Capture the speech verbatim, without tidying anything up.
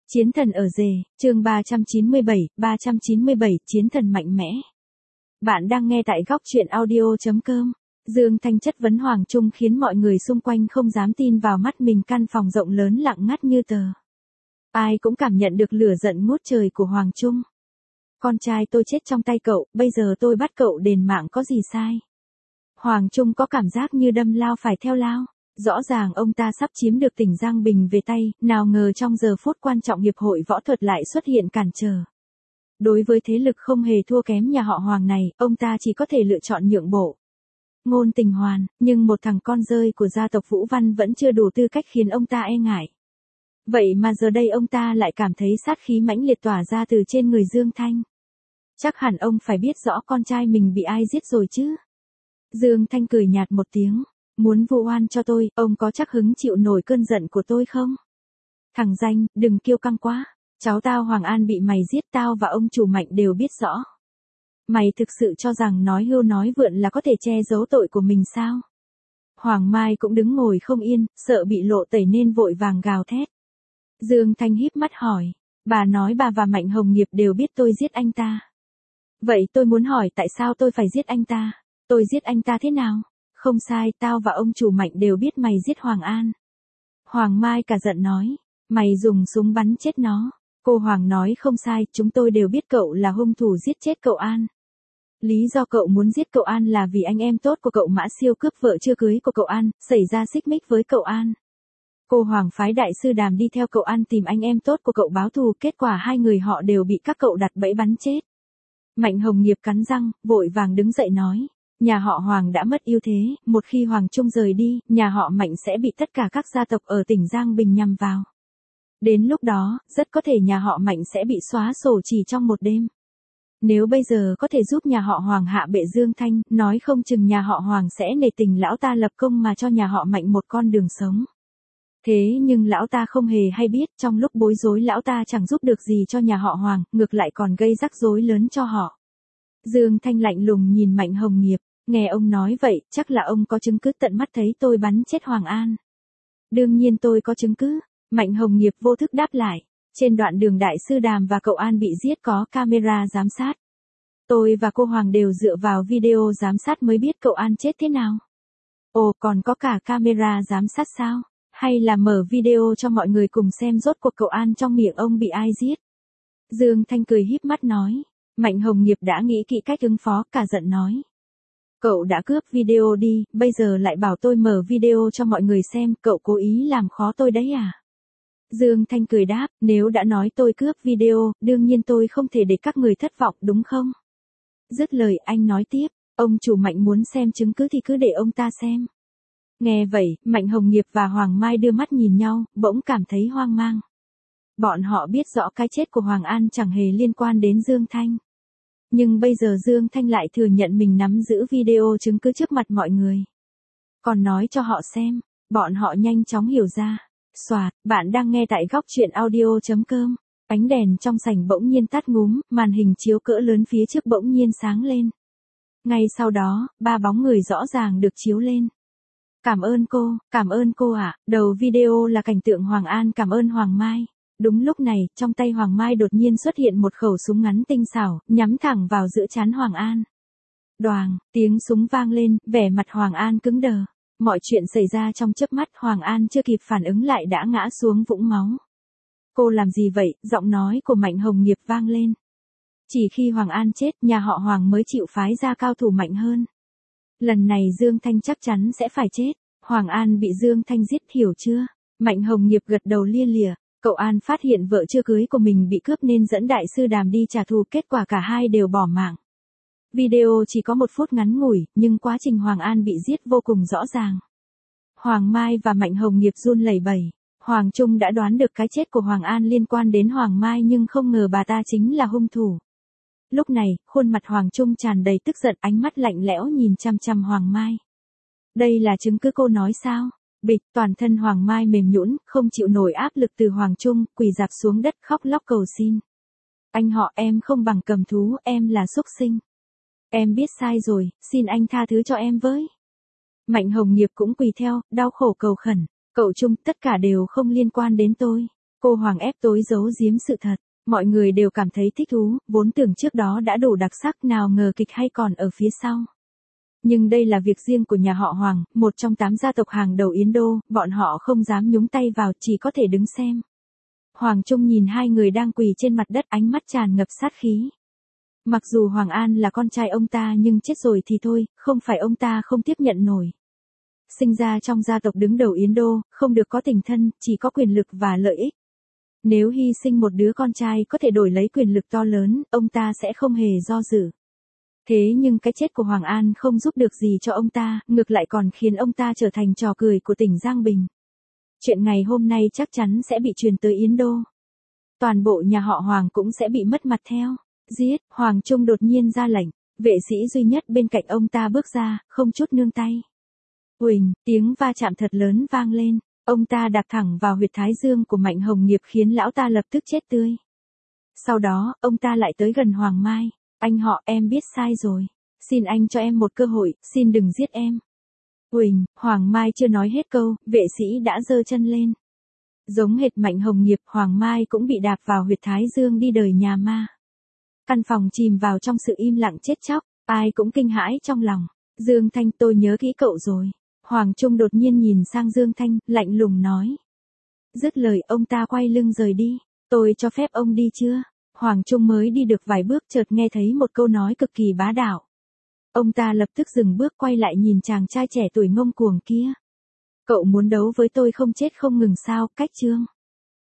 Chiến thần ở rể, chương ba trăm chín mươi bảy, ba trăm chín mươi bảy, chiến thần mạnh mẽ. Bạn đang nghe tại góc truyện audio chấm com. Dương Thanh chất vấn Hoàng Trung khiến mọi người xung quanh không dám tin vào mắt mình, căn phòng rộng lớn lặng ngắt như tờ. Ai cũng cảm nhận được lửa giận ngút trời của Hoàng Trung. Con trai tôi chết trong tay cậu, bây giờ tôi bắt cậu đền mạng có gì sai? Hoàng Trung có cảm giác như đâm lao phải theo lao. Rõ ràng ông ta sắp chiếm được tỉnh Giang Bình về tay, nào ngờ trong giờ phút quan trọng hiệp hội võ thuật lại xuất hiện cản trở. Đối với thế lực không hề thua kém nhà họ Hoàng này, ông ta chỉ có thể lựa chọn nhượng bộ. Ngôn Tình Hoàn, nhưng một thằng con rơi của gia tộc Vũ Văn vẫn chưa đủ tư cách khiến ông ta e ngại. Vậy mà giờ đây ông ta lại cảm thấy sát khí mãnh liệt tỏa ra từ trên người Dương Thanh. Chắc hẳn ông phải biết rõ con trai mình bị ai giết rồi chứ. Dương Thanh cười nhạt một tiếng. Muốn vu oan cho tôi, ông có chắc hứng chịu nổi cơn giận của tôi không? Thằng danh, đừng kiêu căng quá. Cháu tao Hoàng An bị mày giết, tao và ông chủ Mạnh đều biết rõ. Mày thực sự cho rằng nói hưu nói vượn là có thể che giấu tội của mình sao? Hoàng Mai cũng đứng ngồi không yên, sợ bị lộ tẩy nên vội vàng gào thét. Dương Thanh híp mắt hỏi, bà nói bà và Mạnh Hồng Nghiệp đều biết tôi giết anh ta. Vậy tôi muốn hỏi tại sao tôi phải giết anh ta? Tôi giết anh ta thế nào? Không sai, tao và ông chủ Mạnh đều biết mày giết Hoàng An. Hoàng Mai cả giận nói, mày dùng súng bắn chết nó. Cô Hoàng nói không sai, chúng tôi đều biết cậu là hung thủ giết chết cậu An. Lý do cậu muốn giết cậu An là vì anh em tốt của cậu Mã Siêu cướp vợ chưa cưới của cậu An, xảy ra xích mích với cậu An. Cô Hoàng phái đại sư Đàm đi theo cậu An tìm anh em tốt của cậu báo thù, kết quả hai người họ đều bị các cậu đặt bẫy bắn chết. Mạnh Hồng Nghiệp cắn răng, vội vàng đứng dậy nói. Nhà họ Hoàng đã mất ưu thế, một khi Hoàng Trung rời đi, nhà họ Mạnh sẽ bị tất cả các gia tộc ở tỉnh Giang Bình nhằm vào. Đến lúc đó, rất có thể nhà họ Mạnh sẽ bị xóa sổ chỉ trong một đêm. Nếu bây giờ có thể giúp nhà họ Hoàng hạ bệ Dương Thanh, nói không chừng nhà họ Hoàng sẽ nể tình lão ta lập công mà cho nhà họ Mạnh một con đường sống. Thế nhưng lão ta không hề hay biết, trong lúc bối rối lão ta chẳng giúp được gì cho nhà họ Hoàng, ngược lại còn gây rắc rối lớn cho họ. Dương Thanh lạnh lùng nhìn Mạnh Hồng Nghiệp. Nghe ông nói vậy, chắc là ông có chứng cứ tận mắt thấy tôi bắn chết Hoàng An. Đương nhiên tôi có chứng cứ. Mạnh Hồng Nghiệp vô thức đáp lại. Trên đoạn đường đại sư Đàm và cậu An bị giết có camera giám sát. Tôi và cô Hoàng đều dựa vào video giám sát mới biết cậu An chết thế nào. Ồ, còn có cả camera giám sát sao? Hay là mở video cho mọi người cùng xem rốt cuộc cậu An trong miệng ông bị ai giết? Dương Thanh cười híp mắt nói. Mạnh Hồng Nghiệp đã nghĩ kỹ cách ứng phó, cả giận nói. Cậu đã cướp video đi, bây giờ lại bảo tôi mở video cho mọi người xem, cậu cố ý làm khó tôi đấy à? Dương Thanh cười đáp, nếu đã nói tôi cướp video, đương nhiên tôi không thể để các người thất vọng đúng không? Dứt lời anh nói tiếp, ông chủ Mạnh muốn xem chứng cứ thì cứ để ông ta xem. Nghe vậy, Mạnh Hồng Nghiệp và Hoàng Mai đưa mắt nhìn nhau, bỗng cảm thấy hoang mang. Bọn họ biết rõ cái chết của Hoàng An chẳng hề liên quan đến Dương Thanh. Nhưng bây giờ Dương Thanh lại thừa nhận mình nắm giữ video chứng cứ trước mặt mọi người. Còn nói cho họ xem, bọn họ nhanh chóng hiểu ra. Xoạt, bạn đang nghe tại góc truyện audio chấm com. Ánh đèn trong sảnh bỗng nhiên tắt ngúm, màn hình chiếu cỡ lớn phía trước bỗng nhiên sáng lên. Ngay sau đó, ba bóng người rõ ràng được chiếu lên. Cảm ơn cô, cảm ơn cô ạ. Đầu video là cảnh tượng Hoàng An cảm ơn Hoàng Mai. Đúng lúc này, trong tay Hoàng Mai đột nhiên xuất hiện một khẩu súng ngắn tinh xảo, nhắm thẳng vào giữa trán Hoàng An. Đoàng, tiếng súng vang lên, vẻ mặt Hoàng An cứng đờ. Mọi chuyện xảy ra trong chớp mắt, Hoàng An chưa kịp phản ứng lại đã ngã xuống vũng máu. Cô làm gì vậy? Giọng nói của Mạnh Hồng Nghiệp vang lên. Chỉ khi Hoàng An chết, nhà họ Hoàng mới chịu phái ra cao thủ mạnh hơn. Lần này Dương Thanh chắc chắn sẽ phải chết. Hoàng An bị Dương Thanh giết, hiểu chưa? Mạnh Hồng Nghiệp gật đầu lia lịa. Cậu An phát hiện vợ chưa cưới của mình bị cướp nên dẫn đại sư Đàm đi trả thù, kết quả cả hai đều bỏ mạng. Video chỉ có một phút ngắn ngủi, nhưng quá trình Hoàng An bị giết vô cùng rõ ràng. Hoàng Mai và Mạnh Hồng Nghiệp run lẩy bẩy. Hoàng Trung đã đoán được cái chết của Hoàng An liên quan đến Hoàng Mai nhưng không ngờ bà ta chính là hung thủ. Lúc này, khuôn mặt Hoàng Trung tràn đầy tức giận, ánh mắt lạnh lẽo nhìn chăm chăm Hoàng Mai. Đây là chứng cứ cô nói sao? Bịch, toàn thân Hoàng Mai mềm nhũn, không chịu nổi áp lực từ Hoàng Trung, quỳ rạp xuống đất khóc lóc cầu xin. Anh họ, em không bằng cầm thú, em là súc sinh. Em biết sai rồi, xin anh tha thứ cho em với. Mạnh Hồng Nghiệp cũng quỳ theo, đau khổ cầu khẩn. Cậu Trung, tất cả đều không liên quan đến tôi. Cô Hoàng ép tối giấu giếm sự thật. Mọi người đều cảm thấy thích thú, vốn tưởng trước đó đã đủ đặc sắc nào ngờ kịch hay còn ở phía sau. Nhưng đây là việc riêng của nhà họ Hoàng, một trong tám gia tộc hàng đầu Yến Đô, bọn họ không dám nhúng tay vào, chỉ có thể đứng xem. Hoàng Trung nhìn hai người đang quỳ trên mặt đất, ánh mắt tràn ngập sát khí. Mặc dù Hoàng An là con trai ông ta nhưng chết rồi thì thôi, không phải ông ta không tiếp nhận nổi. Sinh ra trong gia tộc đứng đầu Yến Đô, không được có tình thân, chỉ có quyền lực và lợi ích. Nếu hy sinh một đứa con trai có thể đổi lấy quyền lực to lớn, ông ta sẽ không hề do dự. Thế nhưng cái chết của Hoàng An không giúp được gì cho ông ta, ngược lại còn khiến ông ta trở thành trò cười của tỉnh Giang Bình. Chuyện ngày hôm nay chắc chắn sẽ bị truyền tới Yến Đô. Toàn bộ nhà họ Hoàng cũng sẽ bị mất mặt theo. Giết, Hoàng Trung đột nhiên ra lệnh, vệ sĩ duy nhất bên cạnh ông ta bước ra, không chút nương tay. Uỳnh, tiếng va chạm thật lớn vang lên, ông ta đạp thẳng vào huyệt thái dương của Mạnh Hồng Nghiệp khiến lão ta lập tức chết tươi. Sau đó, ông ta lại tới gần Hoàng Mai, anh họ em biết sai rồi, xin anh cho em một cơ hội, xin đừng giết em. Uỳnh, Hoàng Mai chưa nói hết câu, vệ sĩ đã giơ chân lên. Giống hệt Mạnh Hồng Nghiệp, Hoàng Mai cũng bị đạp vào huyệt thái dương đi đời nhà ma. Căn phòng chìm vào trong sự im lặng chết chóc, ai cũng kinh hãi trong lòng. Dương Thanh, tôi nhớ kỹ cậu rồi. Hoàng Trung đột nhiên nhìn sang Dương Thanh, lạnh lùng nói. Dứt lời ông ta quay lưng rời đi. Tôi cho phép ông đi chưa? Hoàng Trung mới đi được vài bước chợt nghe thấy một câu nói cực kỳ bá đạo. Ông ta lập tức dừng bước quay lại nhìn chàng trai trẻ tuổi ngông cuồng kia. Cậu muốn đấu với tôi không chết không ngừng sao, cách chương.